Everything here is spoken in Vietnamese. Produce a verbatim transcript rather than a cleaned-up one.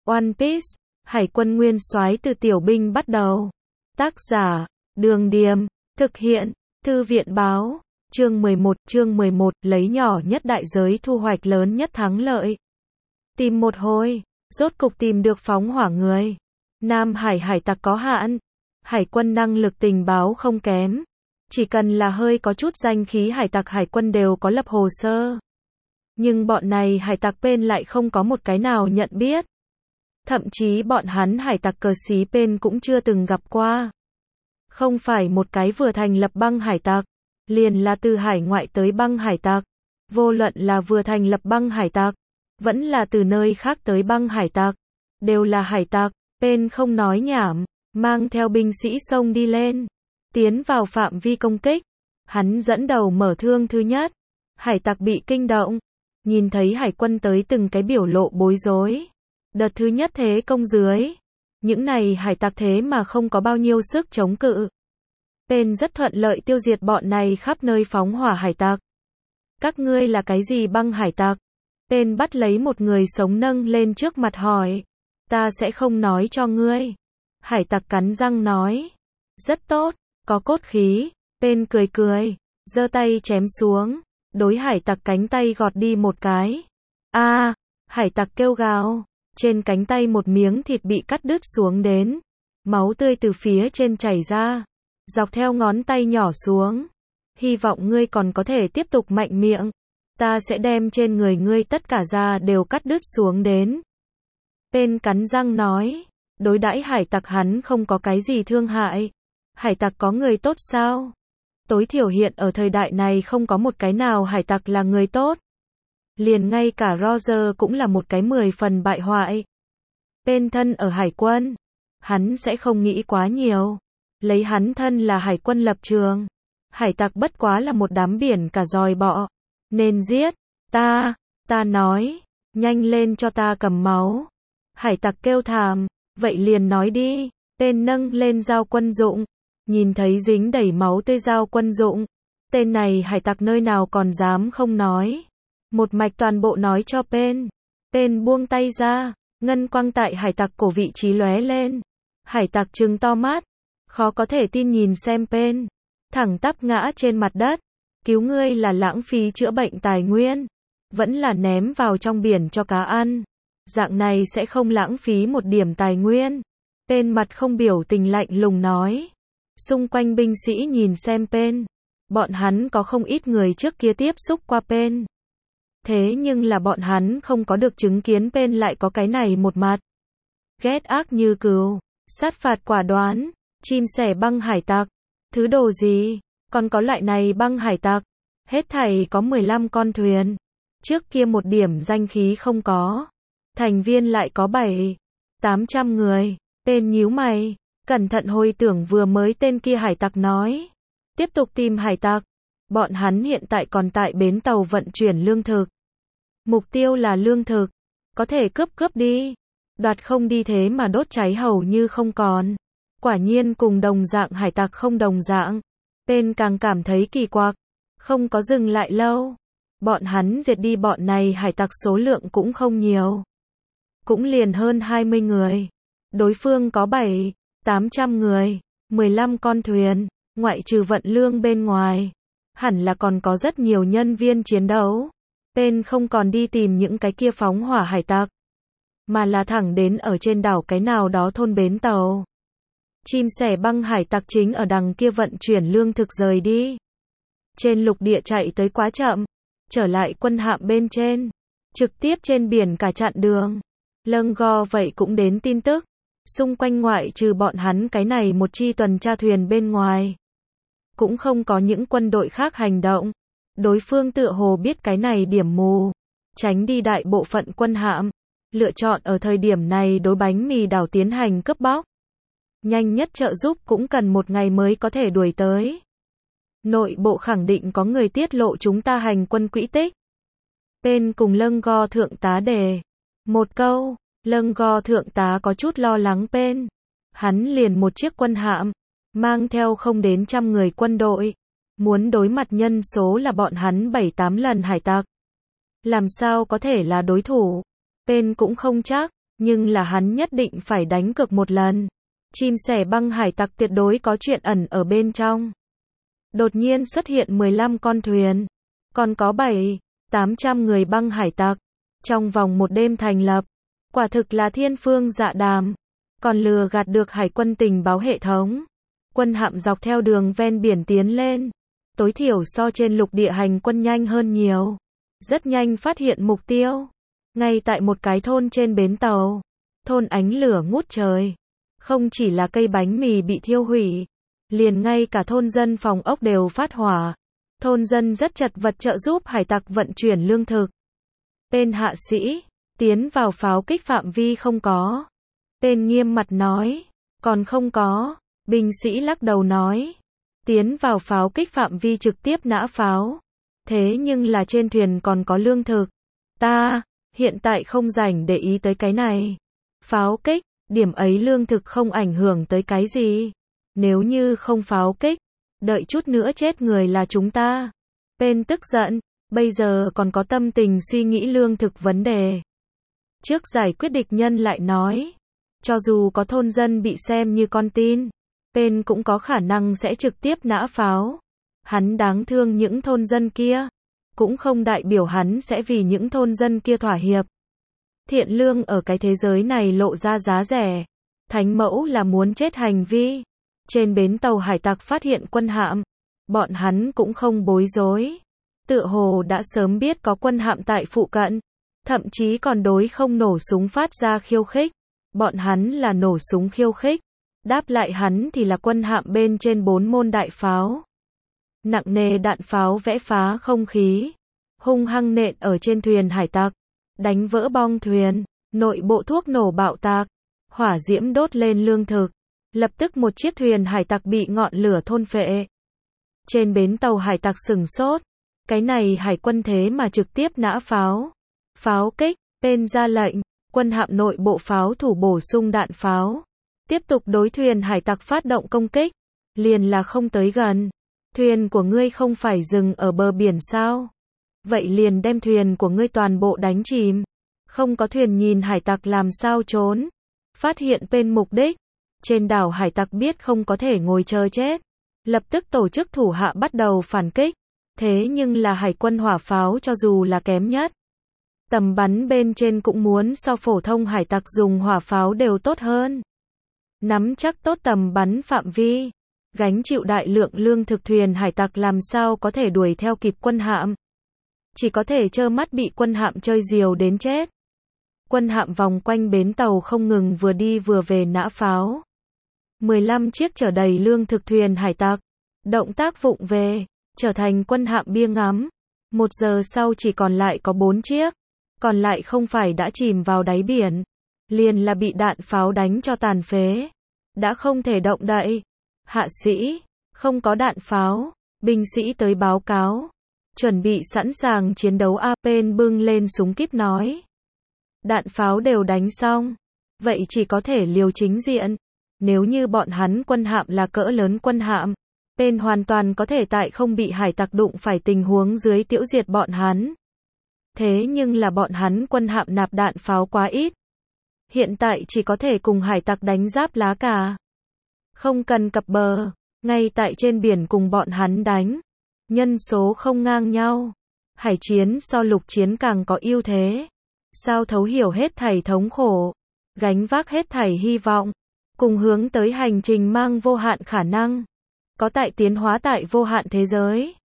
One Piece, Hải quân nguyên soái từ tiểu binh bắt đầu. Tác giả, Đường Điềm, thực hiện, Thư viện báo, chương mười một, chương mười một, lấy nhỏ nhất đại giới thu hoạch lớn nhất thắng lợi. Tìm một hồi, rốt cục tìm được phóng hỏa người. Nam Hải hải tặc có hạn, hải quân năng lực tình báo không kém. Chỉ cần là hơi có chút danh khí hải tặc hải quân đều có lập hồ sơ. Nhưng bọn này hải tặc bên lại không có một cái nào nhận biết. Thậm chí bọn hắn hải tặc cờ xí bên cũng chưa từng gặp qua. Không phải một cái vừa thành lập băng hải tặc, liền là từ hải ngoại tới băng hải tặc. Vô luận là vừa thành lập băng hải tặc, vẫn là từ nơi khác tới băng hải tặc, đều là hải tặc. Bên không nói nhảm, mang theo binh sĩ xông đi lên, tiến vào phạm vi công kích. Hắn dẫn đầu mở thương thứ nhất, hải tặc bị kinh động, nhìn thấy hải quân tới từng cái biểu lộ bối rối. Đợt thứ nhất thế công dưới, những này hải tặc thế mà không có bao nhiêu sức chống cự. Bên rất thuận lợi tiêu diệt bọn này khắp nơi phóng hỏa hải tặc. Các ngươi là cái gì băng hải tặc? Bên bắt lấy một người sống nâng lên trước mặt hỏi. Ta sẽ không nói cho ngươi. Hải tặc cắn răng nói. Rất tốt, có cốt khí. Bên cười cười, giơ tay chém xuống, đối hải tặc cánh tay gọt đi một cái. A, à, hải tặc kêu gào, trên cánh tay một miếng thịt bị cắt đứt xuống đến, máu tươi từ phía trên chảy ra, dọc theo ngón tay nhỏ xuống. Hy vọng ngươi còn có thể tiếp tục mạnh miệng, ta sẽ đem trên người ngươi tất cả da đều cắt đứt xuống đến. Bên cắn răng nói, đối đãi hải tặc hắn không có cái gì thương hại. Hải tặc có người tốt sao? Tối thiểu hiện ở thời đại này không có một cái nào hải tặc là người tốt. Liền ngay cả Roger cũng là một cái mười phần bại hoại. Bên thân ở hải quân, hắn sẽ không nghĩ quá nhiều. Lấy hắn thân là hải quân lập trường. Hải tặc bất quá là một đám biển cả dòi bọ. Nên giết, ta, ta nói, nhanh lên cho ta cầm máu. Hải tặc kêu thảm, vậy liền nói đi. Tên nâng lên dao quân dụng, nhìn thấy dính đầy máu tươi dao quân dụng. Tên này hải tặc nơi nào còn dám không nói. Một mạch toàn bộ nói cho Pen. Pen buông tay ra, ngân quang tại hải tặc cổ vị trí lóe lên. Hải tặc trừng to mắt, khó có thể tin nhìn xem Pen, thẳng tắp ngã trên mặt đất. Cứu ngươi là lãng phí chữa bệnh tài nguyên, vẫn là ném vào trong biển cho cá ăn. Dạng này sẽ không lãng phí một điểm tài nguyên. Pen mặt không biểu tình lạnh lùng nói. Xung quanh binh sĩ nhìn xem Pen, bọn hắn có không ít người trước kia tiếp xúc qua Pen. Thế nhưng là bọn hắn không có được chứng kiến Pen lại có cái này một mặt. Ghét ác như cừu, sát phạt quả đoán, chim sẻ băng hải tặc. Thứ đồ gì, còn có loại này băng hải tặc. Hết thảy có mười lăm con thuyền. Trước kia một điểm danh khí không có. Thành viên lại có bảy, tám trăm người. Pen nhíu mày, cẩn thận hồi tưởng vừa mới tên kia hải tặc nói. Tiếp tục tìm hải tặc. Bọn hắn hiện tại còn tại bến tàu vận chuyển lương thực. Mục tiêu là lương thực. Có thể cướp cướp đi. Đoạt không đi thế mà đốt cháy hầu như không còn. Quả nhiên cùng đồng dạng hải tặc không đồng dạng. Pen càng cảm thấy kỳ quặc. Không có dừng lại lâu. Bọn hắn diệt đi bọn này hải tặc số lượng cũng không nhiều. Cũng liền hơn hai mươi người. Đối phương có bảy, tám trăm người, mười lăm con thuyền, ngoại trừ vận lương bên ngoài. Hẳn là còn có rất nhiều nhân viên chiến đấu. Pen không còn đi tìm những cái kia phóng hỏa hải tặc, mà là thẳng đến ở trên đảo cái nào đó thôn bến tàu. Chim sẻ băng hải tặc chính ở đằng kia vận chuyển lương thực rời đi. Trên lục địa chạy tới quá chậm, trở lại quân hạm bên trên, trực tiếp trên biển cả chặn đường. Lâng go vậy cũng đến tin tức. Xung quanh ngoại trừ bọn hắn cái này một chi tuần tra thuyền bên ngoài, cũng không có những quân đội khác hành động. Đối phương tựa hồ biết cái này điểm mù, tránh đi đại bộ phận quân hạm, lựa chọn ở thời điểm này đối bánh mì đảo tiến hành cướp bóc. Nhanh nhất trợ giúp cũng cần một ngày mới có thể đuổi tới. Nội bộ khẳng định có người tiết lộ chúng ta hành quân quỹ tích. Pen cùng Lâng go thượng tá đề một câu. Lâng go thượng tá có chút lo lắng Pen. Hắn liền một chiếc quân hạm, mang theo không đến trăm người quân đội. Muốn đối mặt nhân số là bọn hắn bảy tám lần hải tặc. Làm sao có thể là đối thủ? Pen cũng không chắc, nhưng là hắn nhất định phải đánh cược một lần. Chim sẻ băng hải tặc tuyệt đối có chuyện ẩn ở bên trong. Đột nhiên xuất hiện mười lăm con thuyền, còn có bảy, tám trăm người băng hải tặc, trong vòng một đêm thành lập. Quả thực là thiên phương dạ đàm, còn lừa gạt được hải quân tình báo hệ thống. Quân hạm dọc theo đường ven biển tiến lên, tối thiểu so trên lục địa hành quân nhanh hơn nhiều. Rất nhanh phát hiện mục tiêu, ngay tại một cái thôn trên bến tàu. Thôn ánh lửa ngút trời, không chỉ là cây bánh mì bị thiêu hủy, liền ngay cả thôn dân phòng ốc đều phát hỏa. Thôn dân rất chật vật trợ giúp hải tặc vận chuyển lương thực. Tên hạ sĩ, tiến vào pháo kích phạm vi không có. Tên nghiêm mặt nói, còn không có. Binh sĩ lắc đầu nói, tiến vào pháo kích phạm vi trực tiếp nã pháo. Thế nhưng là trên thuyền còn có lương thực. Ta, hiện tại không rảnh để ý tới cái này. Pháo kích, điểm ấy lương thực không ảnh hưởng tới cái gì. Nếu như không pháo kích, đợi chút nữa chết người là chúng ta. Tên tức giận, bây giờ còn có tâm tình suy nghĩ lương thực vấn đề. Trước giải quyết địch nhân lại nói, cho dù có thôn dân bị xem như con tin, tên cũng có khả năng sẽ trực tiếp nã pháo. Hắn đáng thương những thôn dân kia, cũng không đại biểu hắn sẽ vì những thôn dân kia thỏa hiệp. Thiện lương ở cái thế giới này lộ ra giá rẻ. Thánh mẫu là muốn chết hành vi. Trên bến tàu hải tặc phát hiện quân hạm, bọn hắn cũng không bối rối. Tựa hồ đã sớm biết có quân hạm tại phụ cận, thậm chí còn đối không nổ súng phát ra khiêu khích. Bọn hắn là nổ súng khiêu khích, đáp lại hắn thì là quân hạm bên trên bốn môn đại pháo. Nặng nề đạn pháo vẽ phá không khí, hung hăng nện ở trên thuyền hải tặc, đánh vỡ bong thuyền, nội bộ thuốc nổ bạo tạc, hỏa diễm đốt lên lương thực. Lập tức một chiếc thuyền hải tặc bị ngọn lửa thôn phệ. Trên bến tàu hải tặc sửng sốt, cái này hải quân thế mà trực tiếp nã pháo. Pháo kích, tên ra lệnh, quân hạm nội bộ pháo thủ bổ sung đạn pháo. Tiếp tục đối thuyền hải tặc phát động công kích. Liền là không tới gần. Thuyền của ngươi không phải dừng ở bờ biển sao? Vậy liền đem thuyền của ngươi toàn bộ đánh chìm. Không có thuyền nhìn hải tặc làm sao trốn. Phát hiện bên mục đích. Trên đảo hải tặc biết không có thể ngồi chờ chết. Lập tức tổ chức thủ hạ bắt đầu phản kích. Thế nhưng là hải quân hỏa pháo cho dù là kém nhất, tầm bắn bên trên cũng muốn so phổ thông hải tặc dùng hỏa pháo đều tốt hơn. Nắm chắc tốt tầm bắn phạm vi, gánh chịu đại lượng lương thực thuyền hải tặc làm sao có thể đuổi theo kịp quân hạm. Chỉ có thể trơ mắt bị quân hạm chơi diều đến chết. Quân hạm vòng quanh bến tàu không ngừng vừa đi vừa về nã pháo. mười lăm chiếc chở đầy lương thực thuyền hải tặc, động tác vụng về, trở thành quân hạm bia ngắm. Một giờ sau chỉ còn lại có bốn chiếc, còn lại không phải đã chìm vào đáy biển, liền là bị đạn pháo đánh cho tàn phế, đã không thể động đậy. Hạ sĩ, không có đạn pháo, binh sĩ tới báo cáo, chuẩn bị sẵn sàng chiến đấu. A Pen bưng lên súng kíp nói, đạn pháo đều đánh xong, vậy chỉ có thể liều chính diện. Nếu như bọn hắn quân hạm là cỡ lớn quân hạm, Pen hoàn toàn có thể tại không bị hải tặc đụng phải tình huống dưới tiêu diệt bọn hắn. Thế nhưng là bọn hắn quân hạm nạp đạn pháo quá ít. Hiện tại chỉ có thể cùng hải tặc đánh giáp lá cà. Không cần cập bờ, ngay tại trên biển cùng bọn hắn đánh. Nhân số không ngang nhau. Hải chiến so lục chiến càng có ưu thế. Sao thấu hiểu hết thảy thống khổ, gánh vác hết thảy hy vọng, cùng hướng tới hành trình mang vô hạn khả năng. Có tại tiến hóa tại vô hạn thế giới.